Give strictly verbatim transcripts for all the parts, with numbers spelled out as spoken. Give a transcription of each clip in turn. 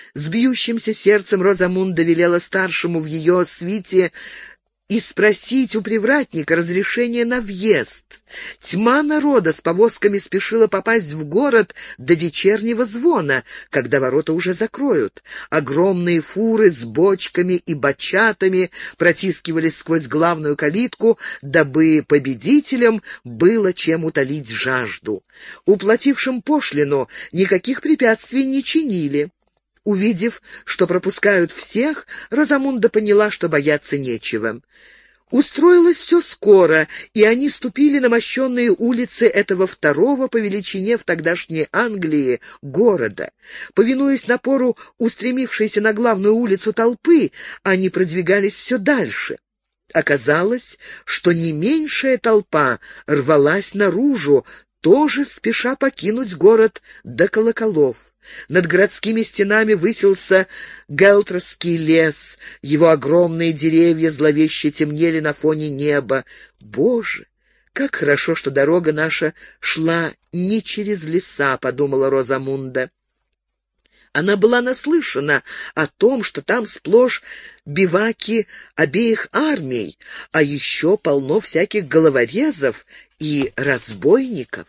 С бьющимся сердцем Розамунда велела старшему в ее свите и спросить у привратника разрешения на въезд. Тьма народа с повозками спешила попасть в город до вечернего звона, когда ворота уже закроют. Огромные фуры с бочками и бочатами протискивались сквозь главную калитку, дабы победителям было чем утолить жажду. Уплатившим пошлину никаких препятствий не чинили. Увидев, что пропускают всех, Розамунда поняла, что бояться нечего. Устроилось все скоро, и они ступили на мощенные улицы этого второго по величине в тогдашней Англии города. Повинуясь напору устремившейся на главную улицу толпы, они продвигались все дальше. Оказалось, что не меньшая толпа рвалась наружу, тоже спеша покинуть город до колоколов. Над городскими стенами высился Гелтросский лес, его огромные деревья зловеще темнели на фоне неба. «Боже, как хорошо, что дорога наша шла не через леса», — подумала Розамунда. Она была наслышана о том, что там сплошь биваки обеих армий, а еще полно всяких головорезов и разбойников.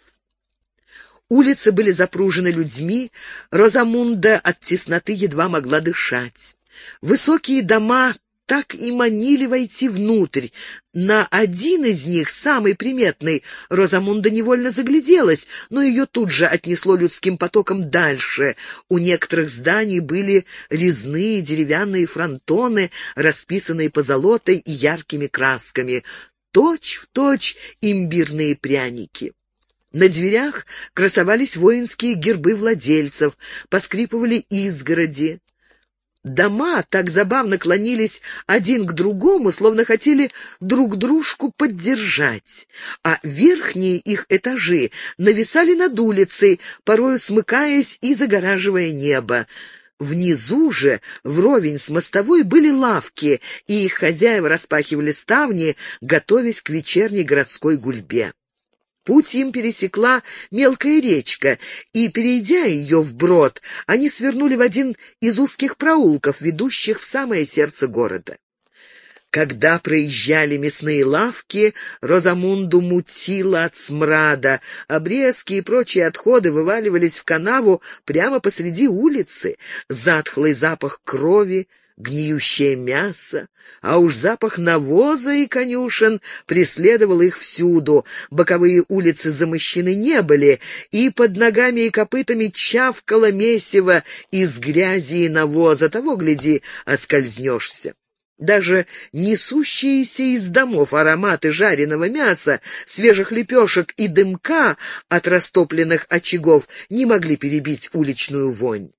Улицы были запружены людьми, Розамунда от тесноты едва могла дышать. Высокие дома так и манили войти внутрь. На один из них, самый приметный, Розамунда невольно загляделась, но ее тут же отнесло людским потоком дальше. У некоторых зданий были резные деревянные фронтоны, расписанные позолотой и яркими красками, точь-в-точь имбирные пряники. На дверях красовались воинские гербы владельцев, поскрипывали изгороди. Дома так забавно клонились один к другому, словно хотели друг дружку поддержать, а верхние их этажи нависали над улицей, порою смыкаясь и загораживая небо. Внизу же, вровень с мостовой, были лавки, и их хозяева распахивали ставни, готовясь к вечерней городской гульбе. Путь им пересекла мелкая речка, и, перейдя ее вброд, они свернули в один из узких проулков, ведущих в самое сердце города. Когда проезжали мясные лавки, Розамунду мутило от смрада. Обрезки и прочие отходы вываливались в канаву прямо посреди улицы. Затхлый запах крови, гниющее мясо, а уж запах навоза и конюшен преследовал их всюду. Боковые улицы замощены не были, и под ногами и копытами чавкало месиво из грязи и навоза. Того, гляди, оскользнешься. Даже несущиеся из домов ароматы жареного мяса, свежих лепешек и дымка от растопленных очагов не могли перебить уличную вонь.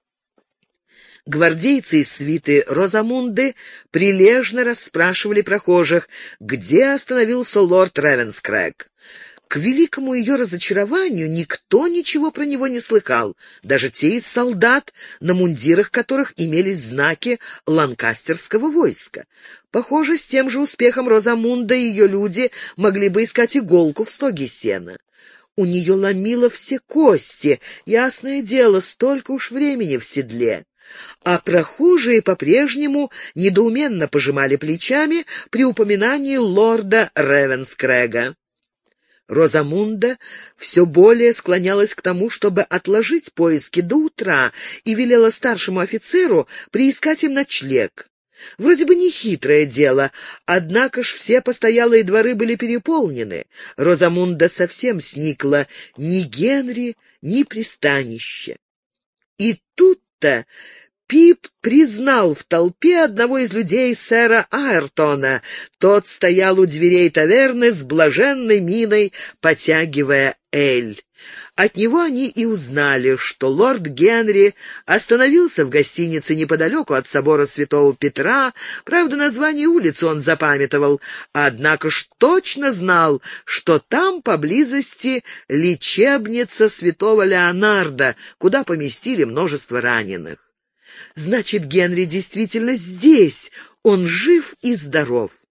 Гвардейцы из свиты Розамунды прилежно расспрашивали прохожих, где остановился лорд Ревенскрэг. К великому ее разочарованию никто ничего про него не слыхал, даже те из солдат, на мундирах которых имелись знаки ланкастерского войска. Похоже, с тем же успехом Розамунда и ее люди могли бы искать иголку в стоге сена. У нее ломило все кости, ясное дело, столько уж времени в седле. А прохожие по-прежнему недоуменно пожимали плечами при упоминании лорда Ревенскрэга. Розамунда все более склонялась к тому, чтобы отложить поиски до утра, и велела старшему офицеру приискать им ночлег. Вроде бы нехитрое дело, однако ж все постоялые дворы были переполнены. Розамунда совсем сникла: ни Генри, ни пристанище. И тут-то Пип признал в толпе одного из людей сэра Айртона. Тот стоял у дверей таверны с блаженной миной, потягивая эль. От него они и узнали, что лорд Генри остановился в гостинице неподалеку от собора Святого Петра. Правда, название улицы он запамятовал, однако ж точно знал, что там поблизости лечебница Святого Леонарда, куда поместили множество раненых. Значит, Генри действительно здесь, он жив и здоров.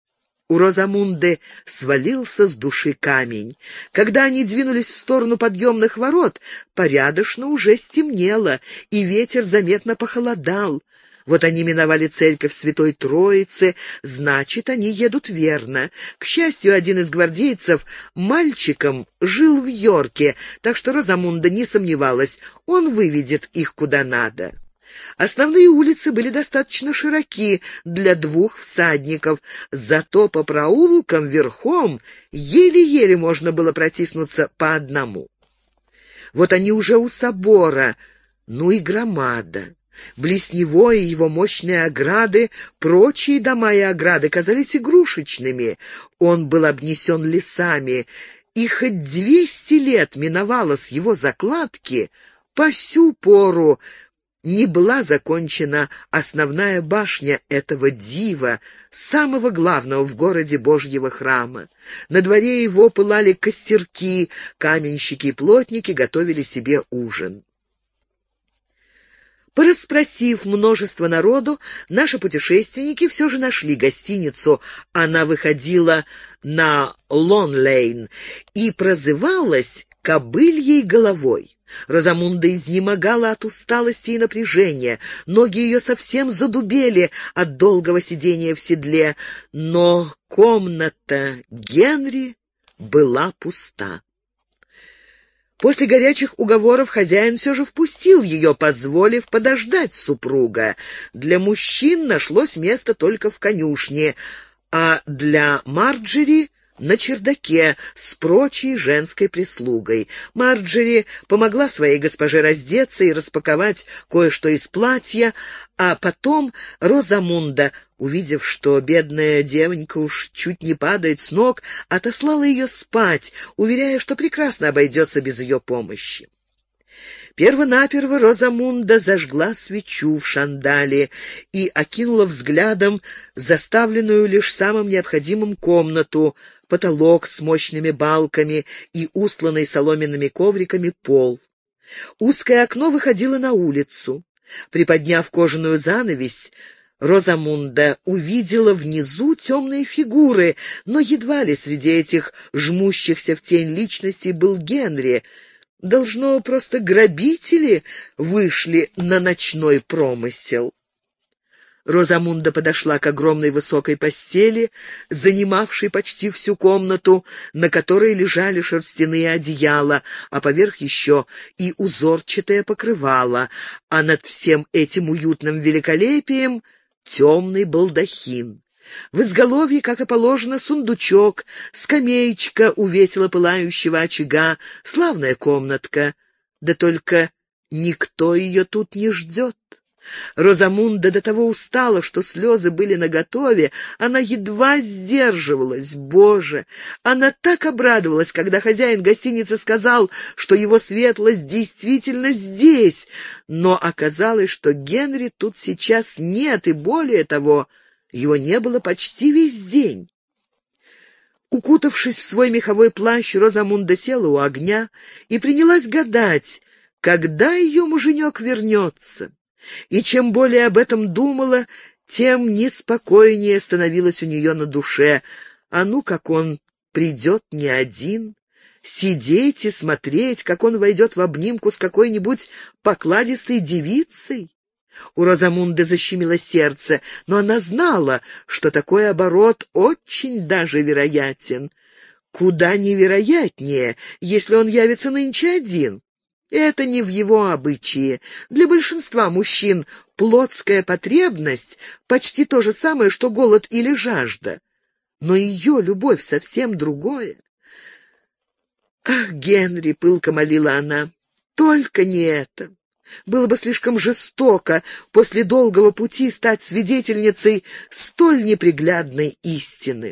У Розамунды свалился с души камень. Когда они двинулись в сторону подъемных ворот, порядочно уже стемнело, и ветер заметно похолодал. Вот они миновали церковь Святой Троицы, значит, они едут верно. К счастью, один из гвардейцев мальчиком жил в Йорке, так что Розамунда не сомневалась, он выведет их куда надо. Основные улицы были достаточно широки для двух всадников, зато по проулкам верхом еле-еле можно было протиснуться по одному. Вот они уже у собора, ну и громада. Близ него и его мощные ограды, прочие дома и ограды казались игрушечными. Он был обнесен лесами, и хоть двести лет миновало с его закладки, по сю пору не была закончена основная башня этого дива, самого главного в городе Божьего храма. На дворе его пылали костерки, каменщики и плотники готовили себе ужин. Порасспросив множество народу, наши путешественники все же нашли гостиницу. Она выходила на Лон-Лейн и прозывалась «Кобыльей головой». Розамунда изнемогала от усталости и напряжения, ноги ее совсем задубели от долгого сидения в седле, но комната Генри была пуста. После горячих уговоров хозяин все же впустил ее, позволив подождать супруга. Для мужчин нашлось место только в конюшне, а для Марджери — на чердаке с прочей женской прислугой. Марджери помогла своей госпоже раздеться и распаковать кое-что из платья, а потом Розамунда, увидев, что бедная девонька уж чуть не падает с ног, отослала ее спать, уверяя, что прекрасно обойдется без ее помощи. Первонаперво Розамунда зажгла свечу в шандале и окинула взглядом заставленную лишь самым необходимым комнату, потолок с мощными балками и устланный соломенными ковриками пол. Узкое окно выходило на улицу. Приподняв кожаную занавесь, Розамунда увидела внизу темные фигуры, но едва ли среди этих жмущихся в тень личностей был Генри. Должно, просто грабители вышли на ночной промысел. Розамунда подошла к огромной высокой постели, занимавшей почти всю комнату, на которой лежали шерстяные одеяла, а поверх еще и узорчатое покрывало, а над всем этим уютным великолепием темный балдахин. В изголовье, как и положено, сундучок, скамеечка у весело пылающего очага, славная комнатка. Да только никто ее тут не ждет. Розамунда до того устала, что слезы были наготове, она едва сдерживалась. Боже! Она так обрадовалась, когда хозяин гостиницы сказал, что его светлость действительно здесь, но оказалось, что Генри тут сейчас нет, и более того, его не было почти весь день. Укутавшись в свой меховой плащ, Розамунда села у огня и принялась гадать, когда ее муженек вернется. И чем более об этом думала, тем неспокойнее становилось у нее на душе. А ну, как он придет не один, сидеть и смотреть, как он войдет в обнимку с какой-нибудь покладистой девицей. У Розамунды защемило сердце, но она знала, что такой оборот очень даже вероятен. Куда невероятнее, если он явится нынче один. Это не в его обычае. Для большинства мужчин плотская потребность почти то же самое, что голод или жажда. Но ее любовь совсем другое. «Ах, Генри!» — пылко молила она. «Только не это! Было бы слишком жестоко после долгого пути стать свидетельницей столь неприглядной истины».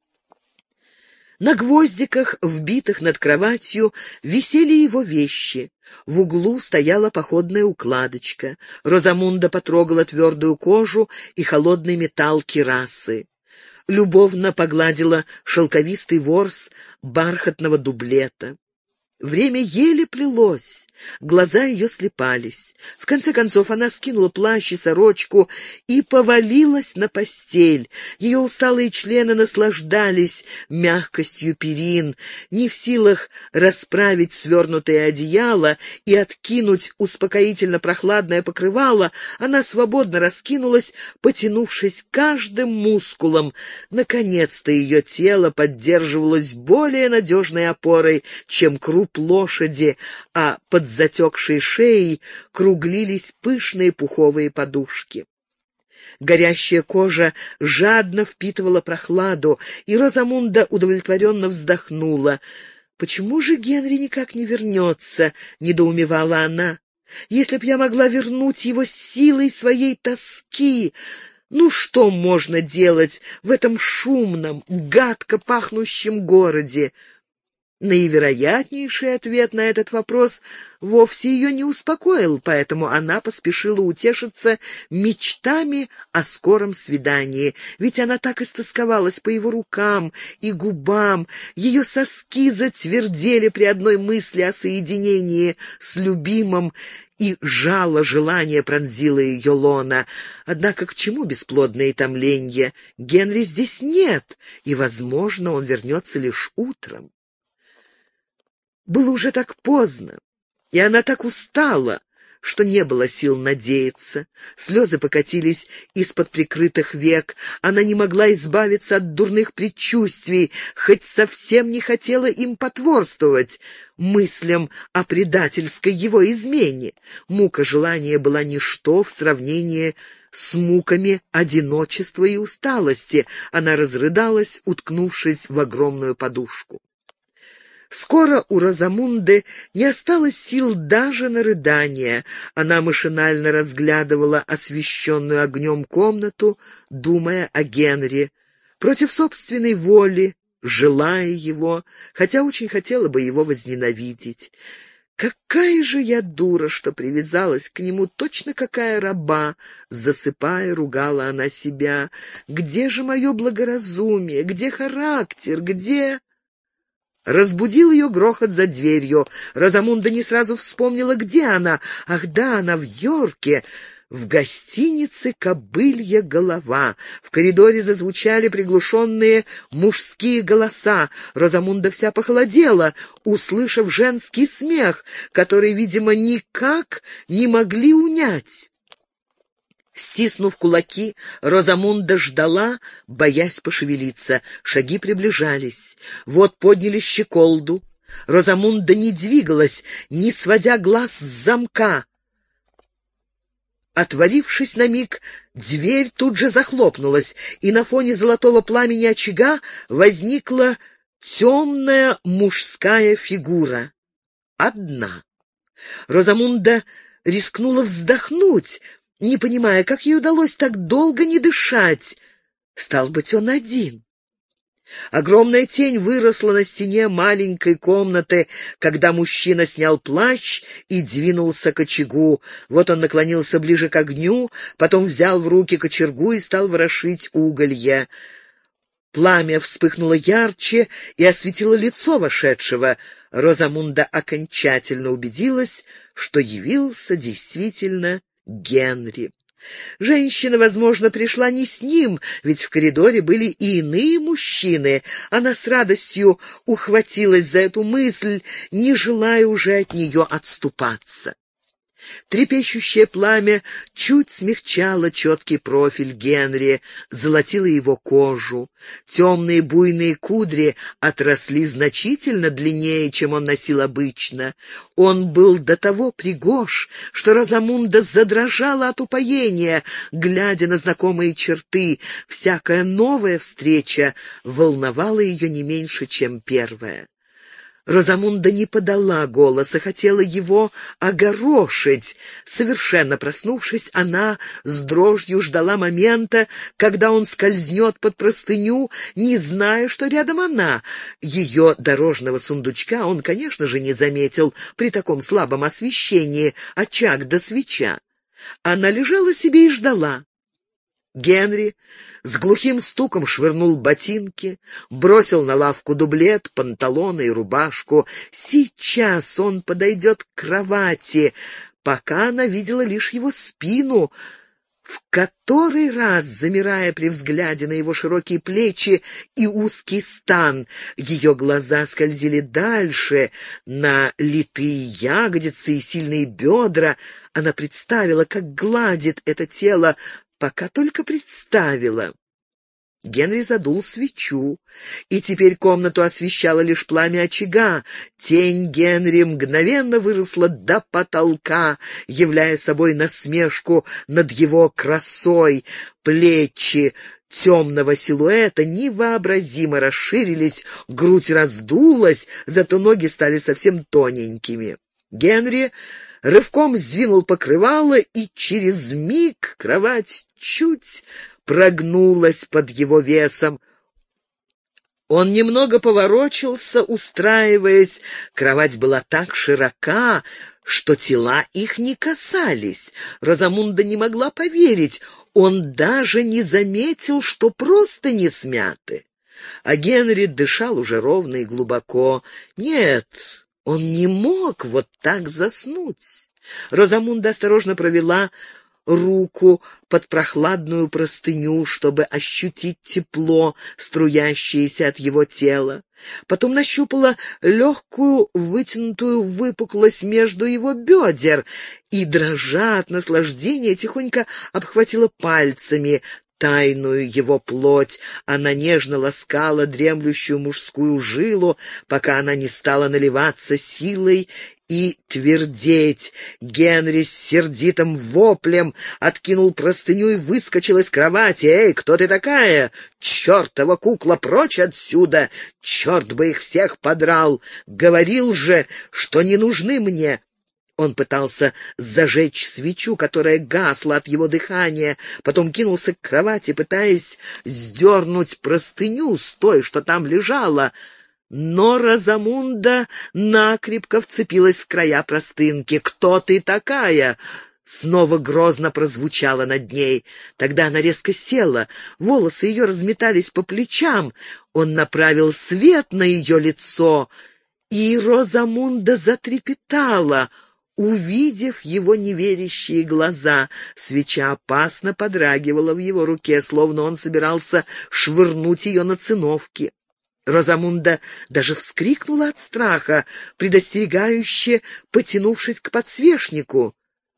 На гвоздиках, вбитых над кроватью, висели его вещи. В углу стояла походная укладочка. Розамунда потрогала твердую кожу и холодный металл кирасы. Любовно погладила шелковистый ворс бархатного дублета. Время еле плелось, глаза ее слепались. В конце концов она скинула плащ и сорочку и повалилась на постель. Ее усталые члены наслаждались мягкостью перин. Не в силах расправить свернутое одеяло и откинуть успокоительно прохладное покрывало, она свободно раскинулась, потянувшись каждым мускулом. Наконец-то ее тело поддерживалось более надежной опорой, чем круп лошади, а под затекшей шеей круглились пышные пуховые подушки. Горящая кожа жадно впитывала прохладу, и Розамунда удовлетворенно вздохнула. «Почему же Генри никак не вернется?» — недоумевала она. «Если б я могла вернуть его силой своей тоски! Ну что можно делать в этом шумном, гадко пахнущем городе?» Наивероятнейший ответ на этот вопрос вовсе ее не успокоил, поэтому она поспешила утешиться мечтами о скором свидании, ведь она так истосковалась по его рукам и губам, ее соски затвердели при одной мысли о соединении с любимым, и жало желание пронзило ее лона. Однако к чему бесплодное томленье? Генри здесь нет, и, возможно, он вернется лишь утром. Было уже так поздно, и она так устала, что не было сил надеяться. Слезы покатились из-под прикрытых век. Она не могла избавиться от дурных предчувствий, хоть совсем не хотела им потворствовать, мыслям о предательской его измене. Мука желания была ничто в сравнении с муками одиночества и усталости. Она разрыдалась, уткнувшись в огромную подушку. Скоро у Розамунды не осталось сил даже на рыдание. Она машинально разглядывала освещенную огнем комнату, думая о Генри. Против собственной воли, желая его, хотя очень хотела бы его возненавидеть. «Какая же я дура, что привязалась к нему, точно какая раба!» Засыпая, ругала она себя. «Где же мое благоразумие? Где характер? Где...» Разбудил ее грохот за дверью. Розамунда не сразу вспомнила, где она. Ах да, она в Йорке, в гостинице «Кобылья голова». В коридоре зазвучали приглушенные мужские голоса. Розамунда вся похолодела, услышав женский смех, который, видимо, никак не могли унять. Стиснув кулаки, Розамунда ждала, боясь пошевелиться. Шаги приближались. Вот подняли щеколду. Розамунда не двигалась, не сводя глаз с замка. Отворившись на миг, дверь тут же захлопнулась, и на фоне золотого пламени очага возникла темная мужская фигура. Одна. Розамунда рискнула вздохнуть, не понимая, как ей удалось так долго не дышать. Стал быть, он один. Огромная тень выросла на стене маленькой комнаты, когда мужчина снял плащ и двинулся к очагу. Вот он наклонился ближе к огню, потом взял в руки кочергу и стал ворошить уголья. Пламя вспыхнуло ярче и осветило лицо вошедшего. Розамунда окончательно убедилась, что явился действительно Генри. Женщина, возможно, пришла не с ним, ведь в коридоре были и иные мужчины. Она с радостью ухватилась за эту мысль, не желая уже от нее отступаться. Трепещущее пламя чуть смягчало четкий профиль Генри, золотило его кожу. Темные буйные кудри отросли значительно длиннее, чем он носил обычно. Он был до того пригож, что Розамунда задрожала от упоения, глядя на знакомые черты. Всякая новая встреча волновала ее не меньше, чем первая. Розамунда не подала голоса, хотела его огорошить. Совершенно проснувшись, она с дрожью ждала момента, когда он скользнет под простыню, не зная, что рядом она. Ее дорожного сундучка он, конечно же, не заметил при таком слабом освещении, очаг да свеча. Она лежала себе и ждала. Генри с глухим стуком швырнул ботинки, бросил на лавку дублет, панталоны и рубашку. Сейчас он подойдет к кровати, пока она видела лишь его спину, в который раз замирая при взгляде на его широкие плечи и узкий стан. Ее глаза скользили дальше, на литые ягодицы и сильные бедра. Она представила, как гладит это тело, пока только представила. Генри задул свечу, и теперь комнату освещало лишь пламя очага. Тень Генри мгновенно выросла до потолка, являя собой насмешку над его красой. Плечи темного силуэта невообразимо расширились, грудь раздулась, зато ноги стали совсем тоненькими. Генри рывком сдвинул покрывало, и через миг кровать чуть прогнулась под его весом. Он немного поворочился, устраиваясь. Кровать была так широка, что тела их не касались. Розамунда не могла поверить. Он даже не заметил, что просто не смяты. А Генри дышал уже ровно и глубоко. Нет, он не мог вот так заснуть. Розамунда осторожно провела руку под прохладную простыню, чтобы ощутить тепло, струящееся от его тела. Потом нащупала легкую вытянутую выпуклость между его бедер и, дрожа от наслаждения, тихонько обхватила пальцами тайную его плоть. Она нежно ласкала дремлющую мужскую жилу, пока она не стала наливаться силой и твердеть. Генри с сердитым воплем откинул простыню и выскочил из кровати. «Эй, кто ты такая? Чертова кукла, прочь отсюда! Черт бы их всех подрал! Говорил же, что не нужны мне!» Он пытался зажечь свечу, которая гасла от его дыхания, потом кинулся к кровати, пытаясь сдернуть простыню с той, что там лежала. Но Розамунда накрепко вцепилась в края простынки. «Кто ты такая?» Снова грозно прозвучало над ней. Тогда она резко села, волосы ее разметались по плечам. Он направил свет на ее лицо, и Розамунда затрепетала, увидев его неверящие глаза. Свеча опасно подрагивала в его руке, словно он собирался швырнуть ее на циновки. Розамунда даже вскрикнула от страха, предостерегающе потянувшись к подсвечнику.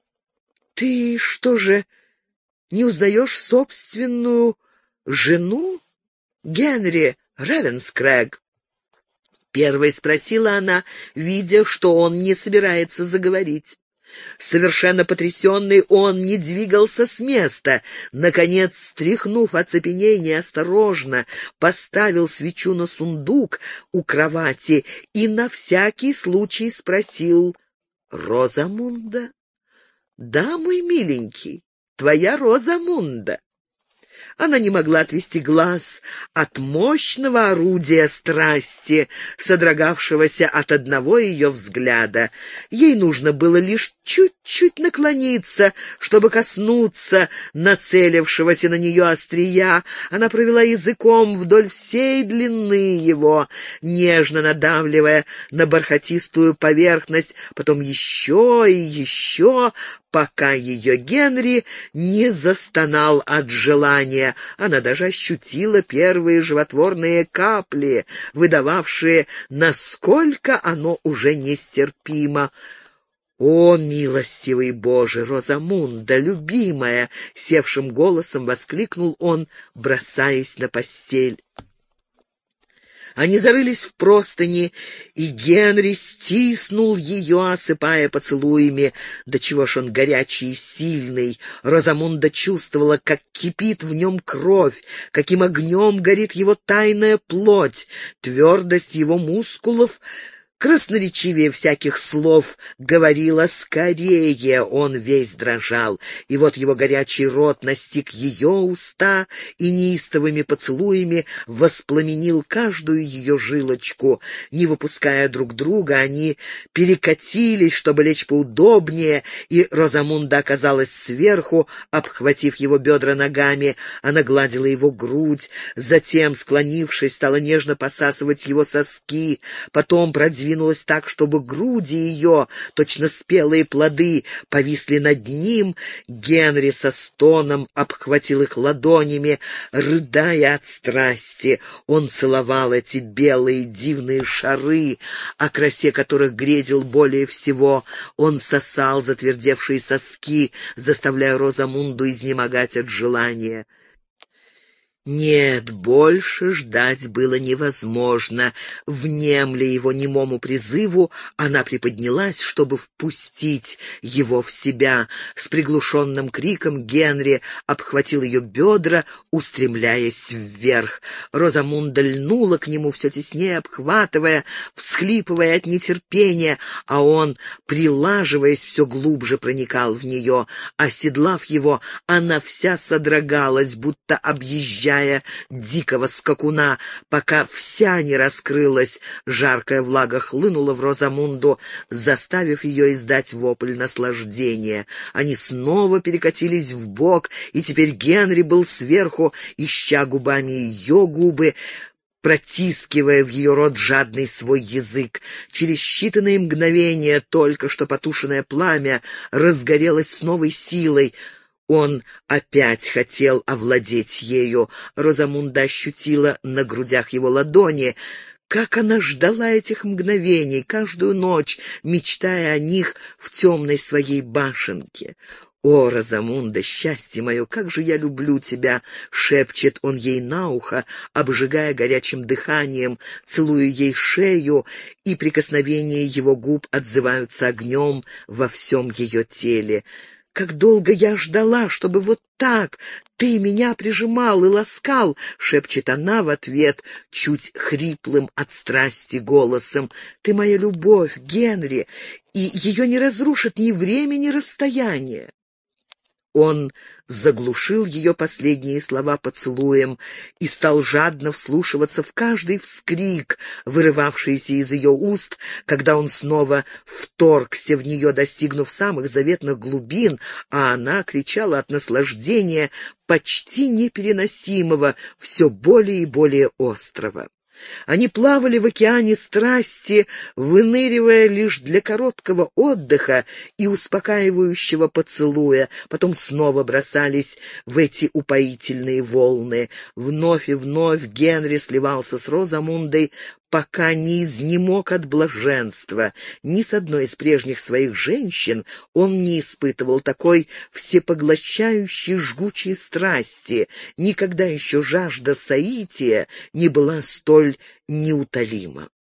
«Ты что же, не узнаешь собственную жену, Генри Ревенскрэг?» Первой спросила она, видя, что он не собирается заговорить. Совершенно потрясенный, он не двигался с места. Наконец, стряхнув оцепенение, осторожно поставил свечу на сундук у кровати и на всякий случай спросил: «Розамунда?» «Да, мой миленький, твоя Розамунда». Она не могла отвести глаз от мощного орудия страсти, содрогавшегося от одного ее взгляда. Ей нужно было лишь чуть-чуть наклониться, чтобы коснуться нацелившегося на нее острия. Она провела языком вдоль всей длины его, нежно надавливая на бархатистую поверхность, потом еще и еще, пока ее Генри не застонал от желания. Она даже ощутила первые животворные капли, выдававшие, насколько оно уже нестерпимо. «О, милостивый Боже, Розамунда, любимая!» — севшим голосом воскликнул он, бросаясь на постель. Они зарылись в простыни, и Генри стиснул ее, осыпая поцелуями. Да чего ж он горячий и сильный! Розамунда чувствовала, как кипит в нем кровь, каким огнем горит его тайная плоть, твердость его мускулов, красноречивее всяких слов говорила скорее, он весь дрожал, и вот его горячий рот настиг ее уста и неистовыми поцелуями воспламенил каждую ее жилочку. Не выпуская друг друга, они перекатились, чтобы лечь поудобнее, и Розамунда оказалась сверху, обхватив его бедра ногами. Она гладила его грудь, затем, склонившись, стала нежно посасывать его соски, потом продвинулась так, чтобы груди ее, точно спелые плоды, повисли над ним. Генри со стоном обхватил их ладонями, рыдая от страсти. Он целовал эти белые дивные шары, о красе которых грезил более всего. Он сосал затвердевшие соски, заставляя Розамунду изнемогать от желания. Нет, больше ждать было невозможно. Внемля его немому призыву, она приподнялась, чтобы впустить его в себя. С приглушенным криком Генри обхватил ее бедра, устремляясь вверх. Розамунда льнула к нему, все теснее обхватывая, всхлипывая от нетерпения, а он, прилаживаясь, все глубже проникал в нее. Оседлав его, она вся содрогалась, будто объезжая дикого скакуна, пока вся не раскрылась. Жаркая влага хлынула в Розамунду, заставив ее издать вопль наслаждения. Они снова перекатились в бок, и теперь Генри был сверху, ища губами ее губы, протискивая в ее рот жадный свой язык. Через считанные мгновения только что потушенное пламя разгорелось с новой силой. Он опять хотел овладеть ею. Розамунда ощутила на грудях его ладони. Как она ждала этих мгновений, каждую ночь, мечтая о них в темной своей башенке. «О, Розамунда, счастье мое, как же я люблю тебя!» — шепчет он ей на ухо, обжигая горячим дыханием, целуя ей шею, и прикосновения его губ отзываются огнем во всем ее теле. «Как долго я ждала, чтобы вот так ты меня прижимал и ласкал!» — шепчет она в ответ, чуть хриплым от страсти голосом. «Ты моя любовь, Генри, и ее не разрушит ни время, ни расстояние!» Он заглушил ее последние слова поцелуем и стал жадно вслушиваться в каждый вскрик, вырывавшийся из ее уст, когда он снова вторгся в нее, достигнув самых заветных глубин, а она кричала от наслаждения, почти непереносимого, все более и более острого. Они плавали в океане страсти, выныривая лишь для короткого отдыха и успокаивающего поцелуя, потом снова бросались в эти упоительные волны. Вновь и вновь Генри сливался с Розамундой, пока не изнемог от блаженства. Ни с одной из прежних своих женщин он не испытывал такой всепоглощающей жгучей страсти. Никогда еще жажда соития не была столь неутолима.